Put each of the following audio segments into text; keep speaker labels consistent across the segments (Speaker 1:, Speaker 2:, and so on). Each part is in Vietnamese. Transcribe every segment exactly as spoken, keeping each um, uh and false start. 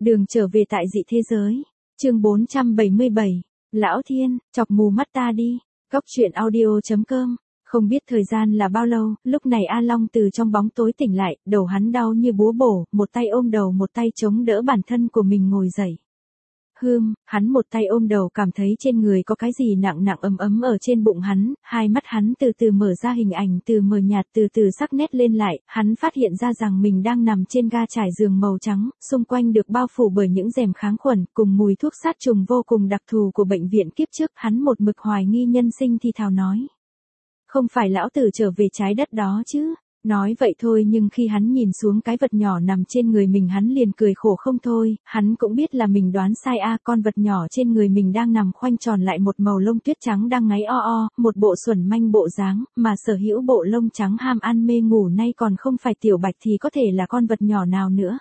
Speaker 1: Đường trở về tại dị thế giới. Chương bốn trăm bảy mươi bảy. Lão Thiên, chọc mù mắt ta đi. Góc truyện audio chấm com. Không biết thời gian là bao lâu, lúc này A Long từ trong bóng tối tỉnh lại, đầu hắn đau như búa bổ, một tay ôm đầu một tay chống đỡ bản thân của mình ngồi dậy. Hương, hắn một tay ôm đầu cảm thấy trên người có cái gì nặng nặng ấm ấm ở trên bụng hắn, hai mắt hắn từ từ mở ra hình ảnh từ mờ nhạt từ từ sắc nét lên lại, hắn phát hiện ra rằng mình đang nằm trên ga trải giường màu trắng, xung quanh được bao phủ bởi những rèm kháng khuẩn, cùng mùi thuốc sát trùng vô cùng đặc thù của bệnh viện kiếp trước, hắn một mực hoài nghi nhân sinh thì thào nói. Không phải lão tử trở về trái đất đó chứ. Nói vậy thôi nhưng khi hắn nhìn xuống cái vật nhỏ nằm trên người mình hắn liền cười khổ không thôi, hắn cũng biết là mình đoán sai a, con vật nhỏ trên người mình đang nằm khoanh tròn lại một màu lông tuyết trắng đang ngáy o o, một bộ xuẩn manh bộ dáng, mà sở hữu bộ lông trắng ham ăn mê ngủ nay còn không phải Tiểu Bạch thì có thể là con vật nhỏ nào nữa.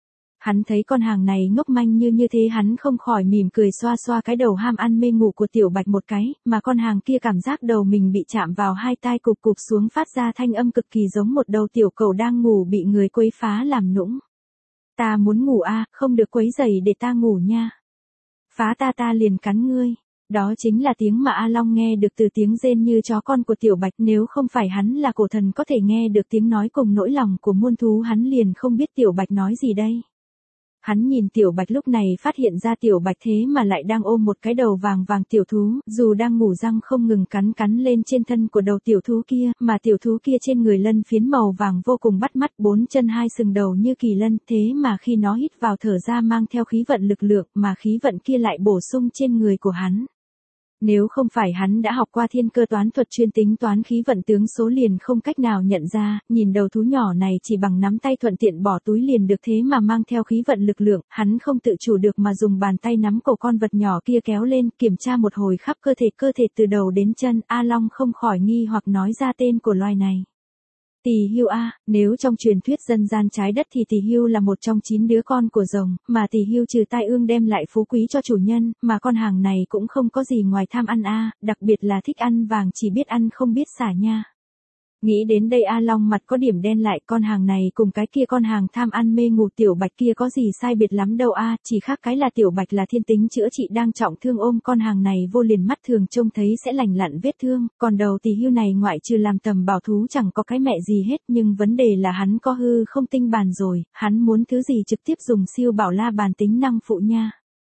Speaker 1: Hắn thấy con hàng này ngốc manh như như thế hắn không khỏi mỉm cười xoa xoa cái đầu ham ăn mê ngủ của Tiểu Bạch một cái, mà con hàng kia cảm giác đầu mình bị chạm vào hai tai cụp cụp xuống phát ra thanh âm cực kỳ giống một đầu tiểu cẩu đang ngủ bị người quấy phá làm nũng. Ta muốn ngủ a, không được quấy rầy để ta ngủ nha. Phá ta ta liền cắn ngươi. Đó chính là tiếng mà A Long nghe được từ tiếng rên như chó con của Tiểu Bạch, nếu không phải hắn là cổ thần có thể nghe được tiếng nói cùng nỗi lòng của muôn thú hắn liền không biết Tiểu Bạch nói gì đây. Hắn nhìn Tiểu Bạch lúc này phát hiện ra Tiểu Bạch thế mà lại đang ôm một cái đầu vàng vàng tiểu thú, dù đang ngủ răng không ngừng cắn cắn lên trên thân của đầu tiểu thú kia, mà tiểu thú kia trên người lân phiến màu vàng vô cùng bắt mắt, bốn chân hai sừng đầu như kỳ lân, thế mà khi nó hít vào thở ra mang theo khí vận lực lượng, mà khí vận kia lại bổ sung trên người của hắn. Nếu không phải hắn đã học qua thiên cơ toán thuật chuyên tính toán khí vận tướng số liền không cách nào nhận ra, nhìn đầu thú nhỏ này chỉ bằng nắm tay thuận tiện bỏ túi liền được thế mà mang theo khí vận lực lượng, hắn không tự chủ được mà dùng bàn tay nắm cổ con vật nhỏ kia kéo lên, kiểm tra một hồi khắp cơ thể cơ thể từ đầu đến chân, A Long không khỏi nghi hoặc nói ra tên của loài này. Tỳ hưu a, nếu trong truyền thuyết dân gian trái đất thì tỳ hưu là một trong chín đứa con của rồng, mà tỳ hưu trừ tai ương đem lại phú quý cho chủ nhân, mà con hàng này cũng không có gì ngoài tham ăn a, đặc biệt là thích ăn vàng chỉ biết ăn không biết xả nha. Nghĩ đến đây A Long mặt có điểm đen lại, con hàng này cùng cái kia con hàng tham ăn mê ngủ Tiểu Bạch kia có gì sai biệt lắm đâu a, chỉ khác cái là Tiểu Bạch là thiên tính chữa trị đang trọng thương ôm con hàng này vô liền mắt thường trông thấy sẽ lành lặn vết thương, còn đầu tỳ hưu này ngoại trừ làm tầm bảo thú chẳng có cái mẹ gì hết, nhưng vấn đề là hắn có hư không tinh bàn rồi, hắn muốn thứ gì trực tiếp dùng siêu bảo la bàn tính năng phụ nha.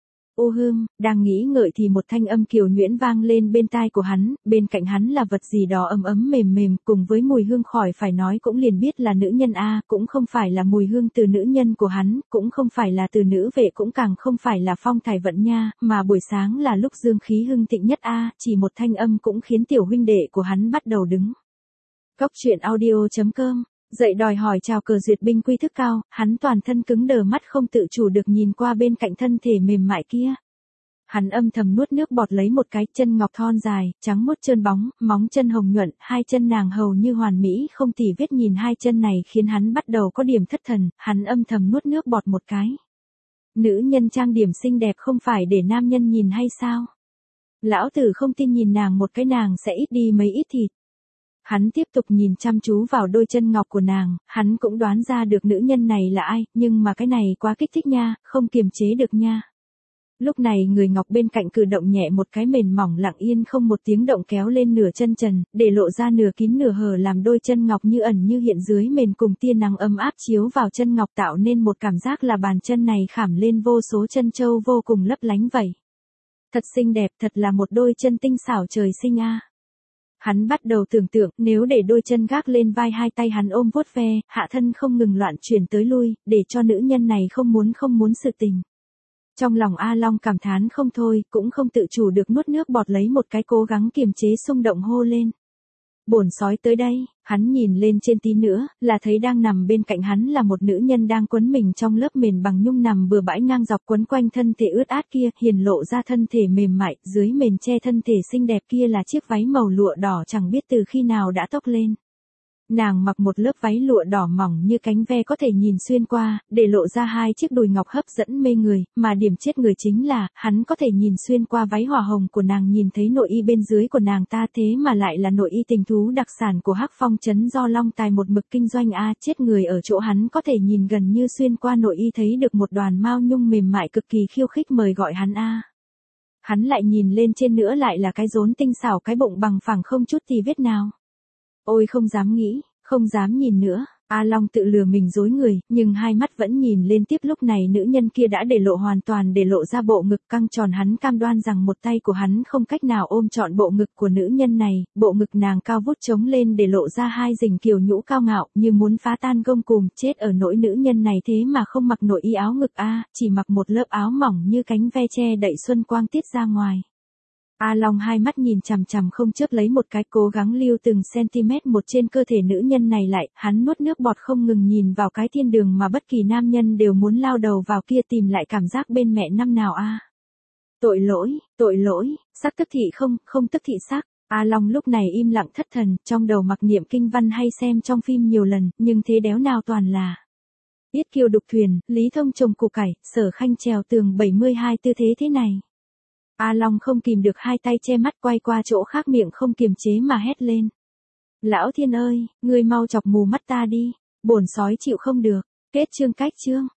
Speaker 1: Ô hương, đang nghĩ ngợi thì một thanh âm kiều nhuyễn vang lên bên tai của hắn, bên cạnh hắn là vật gì đó ấm ấm mềm mềm, cùng với mùi hương khỏi phải nói cũng liền biết là nữ nhân a, cũng không phải là mùi hương từ nữ nhân của hắn, cũng không phải là từ nữ vệ cũng càng không phải là phong thải vận nha, mà buổi sáng là lúc dương khí hưng thịnh nhất a, chỉ một thanh âm cũng khiến tiểu huynh đệ của hắn bắt đầu đứng. Góc truyện audio chấm com. Dậy đòi hỏi chào cờ duyệt binh quy thức cao, hắn toàn thân cứng đờ mắt không tự chủ được nhìn qua bên cạnh thân thể mềm mại kia. Hắn âm thầm nuốt nước bọt lấy một cái, chân ngọc thon dài, trắng muốt trơn bóng, móng chân hồng nhuận, hai chân nàng hầu như hoàn mỹ không tì vết, nhìn hai chân này khiến hắn bắt đầu có điểm thất thần, hắn âm thầm nuốt nước bọt một cái. Nữ nhân trang điểm xinh đẹp không phải để nam nhân nhìn hay sao? Lão tử không tin nhìn nàng một cái nàng sẽ ít đi mấy ít thịt. Hắn tiếp tục nhìn chăm chú vào đôi chân ngọc của nàng, hắn cũng đoán ra được nữ nhân này là ai, nhưng mà cái này quá kích thích nha, không kiềm chế được nha. Lúc này người ngọc bên cạnh cử động nhẹ một cái mềm mỏng lặng yên không một tiếng động kéo lên nửa chân trần, để lộ ra nửa kín nửa hở làm đôi chân ngọc như ẩn như hiện dưới mền cùng tia nắng ấm áp chiếu vào chân ngọc tạo nên một cảm giác là bàn chân này khảm lên vô số chân châu vô cùng lấp lánh vậy. Thật xinh đẹp, thật là một đôi chân tinh xảo trời sinh a. Hắn bắt đầu tưởng tượng, nếu để đôi chân gác lên vai hai tay hắn ôm vuốt ve, hạ thân không ngừng loạn chuyển tới lui, để cho nữ nhân này không muốn không muốn sự tình. Trong lòng A Long cảm thán không thôi, cũng không tự chủ được nuốt nước bọt lấy một cái cố gắng kiềm chế xung động hô lên. Bổn sói tới đây, hắn nhìn lên trên tí nữa, là thấy đang nằm bên cạnh hắn là một nữ nhân đang quấn mình trong lớp mền bằng nhung nằm bừa bãi ngang dọc quấn quanh thân thể ướt át kia, hiển lộ ra thân thể mềm mại, dưới mền che thân thể xinh đẹp kia là chiếc váy màu lụa đỏ chẳng biết từ khi nào đã tóc lên. Nàng mặc một lớp váy lụa đỏ mỏng như cánh ve có thể nhìn xuyên qua, để lộ ra hai chiếc đùi ngọc hấp dẫn mê người, mà điểm chết người chính là, hắn có thể nhìn xuyên qua váy hỏa hồng của nàng nhìn thấy nội y bên dưới của nàng ta thế mà lại là nội y tình thú đặc sản của Hắc Phong trấn do Long Tài một mực kinh doanh a chết người ở chỗ hắn có thể nhìn gần như xuyên qua nội y thấy được một đoàn mao nhung mềm mại cực kỳ khiêu khích mời gọi hắn a. Hắn lại nhìn lên trên nữa lại là cái rốn tinh xảo cái bụng bằng phẳng không chút tì vết nào. Ôi không dám nghĩ, không dám nhìn nữa, A Long tự lừa mình dối người, nhưng hai mắt vẫn nhìn lên tiếp lúc này nữ nhân kia đã để lộ hoàn toàn để lộ ra bộ ngực căng tròn hắn cam đoan rằng một tay của hắn không cách nào ôm trọn bộ ngực của nữ nhân này, bộ ngực nàng cao vút trống lên để lộ ra hai rình kiều nhũ cao ngạo như muốn phá tan gông cùm chết ở nỗi nữ nhân này thế mà không mặc nội y áo ngực A, chỉ mặc một lớp áo mỏng như cánh ve che đậy xuân quang tiết ra ngoài. A Long hai mắt nhìn chằm chằm không chớp lấy một cái cố gắng lưu từng centimet một trên cơ thể nữ nhân này lại, hắn nuốt nước bọt không ngừng nhìn vào cái thiên đường mà bất kỳ nam nhân đều muốn lao đầu vào kia tìm lại cảm giác bên mẹ năm nào a. Tội lỗi, tội lỗi, sắc tức thị không, không tức thị sắc. A Long lúc này im lặng thất thần, trong đầu mặc niệm kinh văn hay xem trong phim nhiều lần, nhưng thế đéo nào toàn là Yết Kiều đục thuyền, Lý Thông trồng củ cải, Sở Khanh trèo tường bảy mươi hai tư thế thế này. A Long không kìm được hai tay che mắt quay qua chỗ khác miệng không kiềm chế mà hét lên. Lão Thiên ơi, ngươi mau chọc mù mắt ta đi, bổn sói chịu không được, kết chương cách chương.